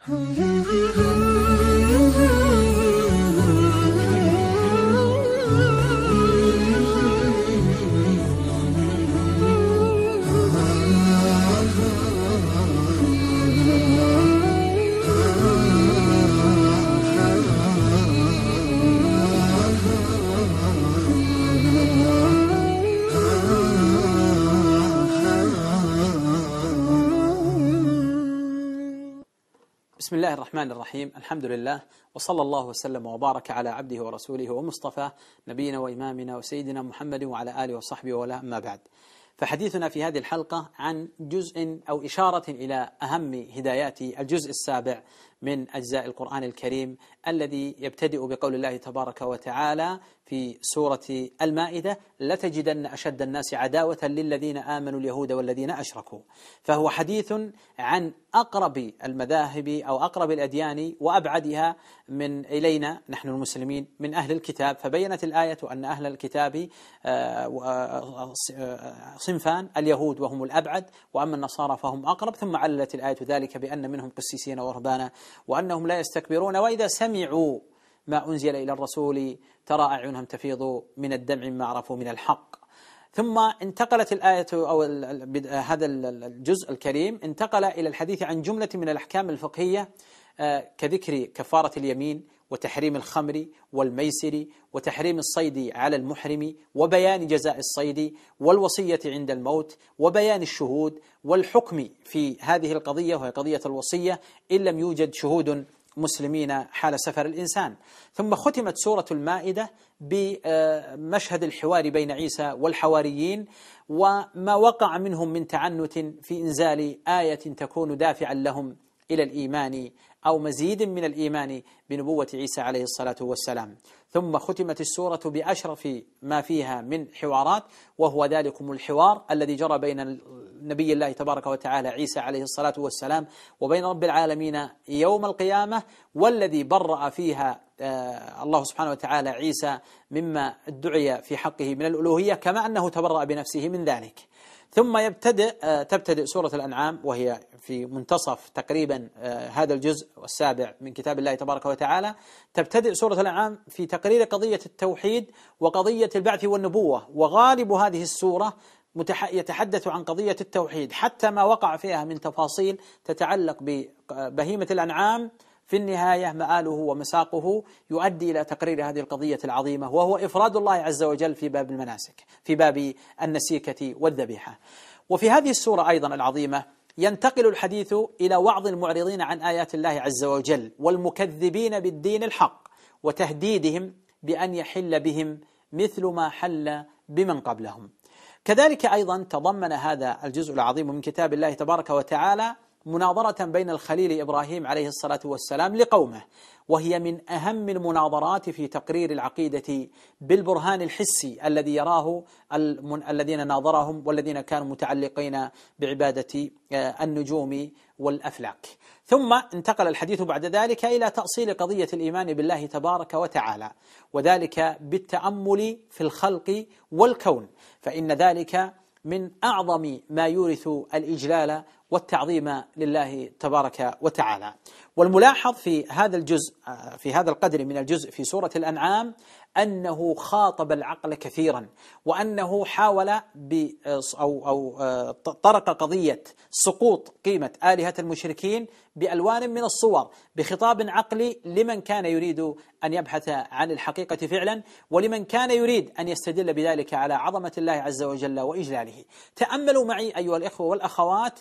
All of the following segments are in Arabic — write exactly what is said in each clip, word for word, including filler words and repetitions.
بسم الله الرحمن الرحيم. الحمد لله، وصلى الله وسلم وبارك على عبده ورسوله ومصطفى نبينا وإمامنا وسيدنا محمد وعلى آله وصحبه ولا أما بعد. فحديثنا في هذه الحلقة عن جزء أو إشارة إلى أهم هدايات الجزء السابع من أجزاء القرآن الكريم، الذي يبتدئ بقول الله تبارك وتعالى في سورة المائدة: لتجدن أشد الناس عداوة للذين آمنوا اليهود والذين أشركوا. فهو حديث عن أقرب المذاهب أو أقرب الأديان وأبعدها من إلينا نحن المسلمين من أهل الكتاب. فبينت الآية أن أهل الكتاب صنفان: اليهود وهم الأبعد، وأما النصارى فهم أقرب. ثم عللت الآية ذلك بأن منهم قسيسين ورهبانا وأنهم لا يستكبرون، وإذا سمعوا ما أنزل إلى الرسول ترى أعينهم تفيض من الدمع مما عرفوا من الحق. ثم انتقلت الآية أو هذا الجزء الكريم انتقل إلى الحديث عن جملة من الأحكام الفقهية كذكر كفارة اليمين وتحريم الخمر والميسر وتحريم الصيد على المحرم وبيان جزاء الصيد والوصية عند الموت وبيان الشهود والحكم في هذه القضية، وهي قضية الوصية إن لم يوجد شهود مسلمين حال سفر الإنسان. ثم ختمت سورة المائدة بمشهد الحوار بين عيسى والحواريين وما وقع منهم من تعنت في إنزال آية تكون دافعا لهم إلى الإيمان أو مزيد من الإيمان بنبوة عيسى عليه الصلاة والسلام. ثم ختمت السورة بأشرف ما فيها من حوارات، وهو ذلكم الحوار الذي جرى بين نبي الله تبارك وتعالى عيسى عليه الصلاة والسلام وبين رب العالمين يوم القيامة، والذي برأ فيها الله سبحانه وتعالى عيسى مما ادعي في حقه من الألوهية، كما أنه تبرأ بنفسه من ذلك. ثم يبتدئ تبتدئ سورة الأنعام، وهي في منتصف تقريبا هذا الجزء السابع من كتاب الله تبارك وتعالى. تبتدئ سورة الأنعام في تقرير قضية التوحيد وقضية البعث والنبوة، وغالب هذه السورة يتحدث عن قضية التوحيد، حتى ما وقع فيها من تفاصيل تتعلق ببهيمة الأنعام في النهاية مآله ومساقه يؤدي إلى تقرير هذه القضية العظيمة، وهو إفراد الله عز وجل في باب المناسك، في باب النسيكة والذبيحة. وفي هذه السورة أيضا العظيمة ينتقل الحديث إلى وعظ المعرضين عن آيات الله عز وجل والمكذبين بالدين الحق، وتهديدهم بأن يحل بهم مثل ما حل بمن قبلهم. كذلك أيضا تضمن هذا الجزء العظيم من كتاب الله تبارك وتعالى مناظرة بين الخليل إبراهيم عليه الصلاة والسلام لقومه، وهي من أهم المناظرات في تقرير العقيدة بالبرهان الحسي الذي يراه الذين ناظرهم والذين كانوا متعلقين بعبادة النجوم والأفلاك. ثم انتقل الحديث بعد ذلك إلى تأصيل قضية الإيمان بالله تبارك وتعالى، وذلك بالتأمل في الخلق والكون، فإن ذلك من أعظم ما يورث الإجلال والتعظيم لله تبارك وتعالى. والملاحظ في هذا الجزء في هذا القدر من الجزء في سورة الأنعام أنه خاطب العقل كثيرا، وأنه حاول أو أو طرق قضية سقوط قيمة آلهة المشركين بألوان من الصور، بخطاب عقلي لمن كان يريد أن يبحث عن الحقيقة فعلا، ولمن كان يريد أن يستدل بذلك على عظمة الله عز وجل وإجلاله. تأملوا معي أيها الإخوة والأخوات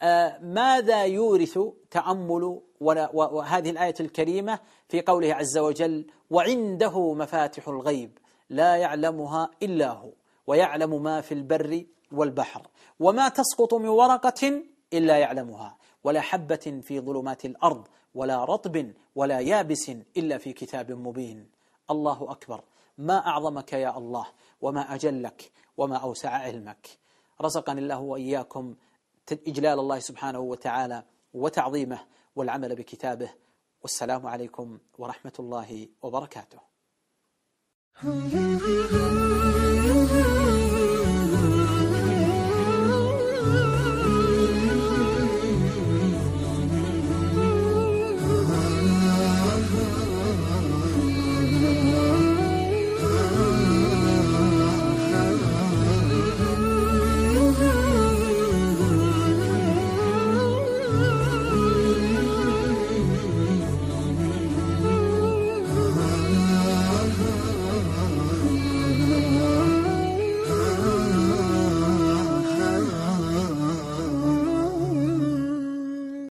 ماذا يورث تأمل وهذه الآية الكريمة في قوله عز وجل: وعنده مفاتح الغيب لا يعلمها إلا هو ويعلم ما في البر والبحر وما تسقط من ورقة إلا يعلمها ولا حبة في ظلمات الأرض ولا رطب ولا يابس إلا في كتاب مبين. الله أكبر، ما أعظمك يا الله، وما أجلك، وما أوسع علمك. رزقني الله وإياكم إجلال الله سبحانه وتعالى وتعظيمه والعمل بكتابه. والسلام عليكم ورحمة الله وبركاته.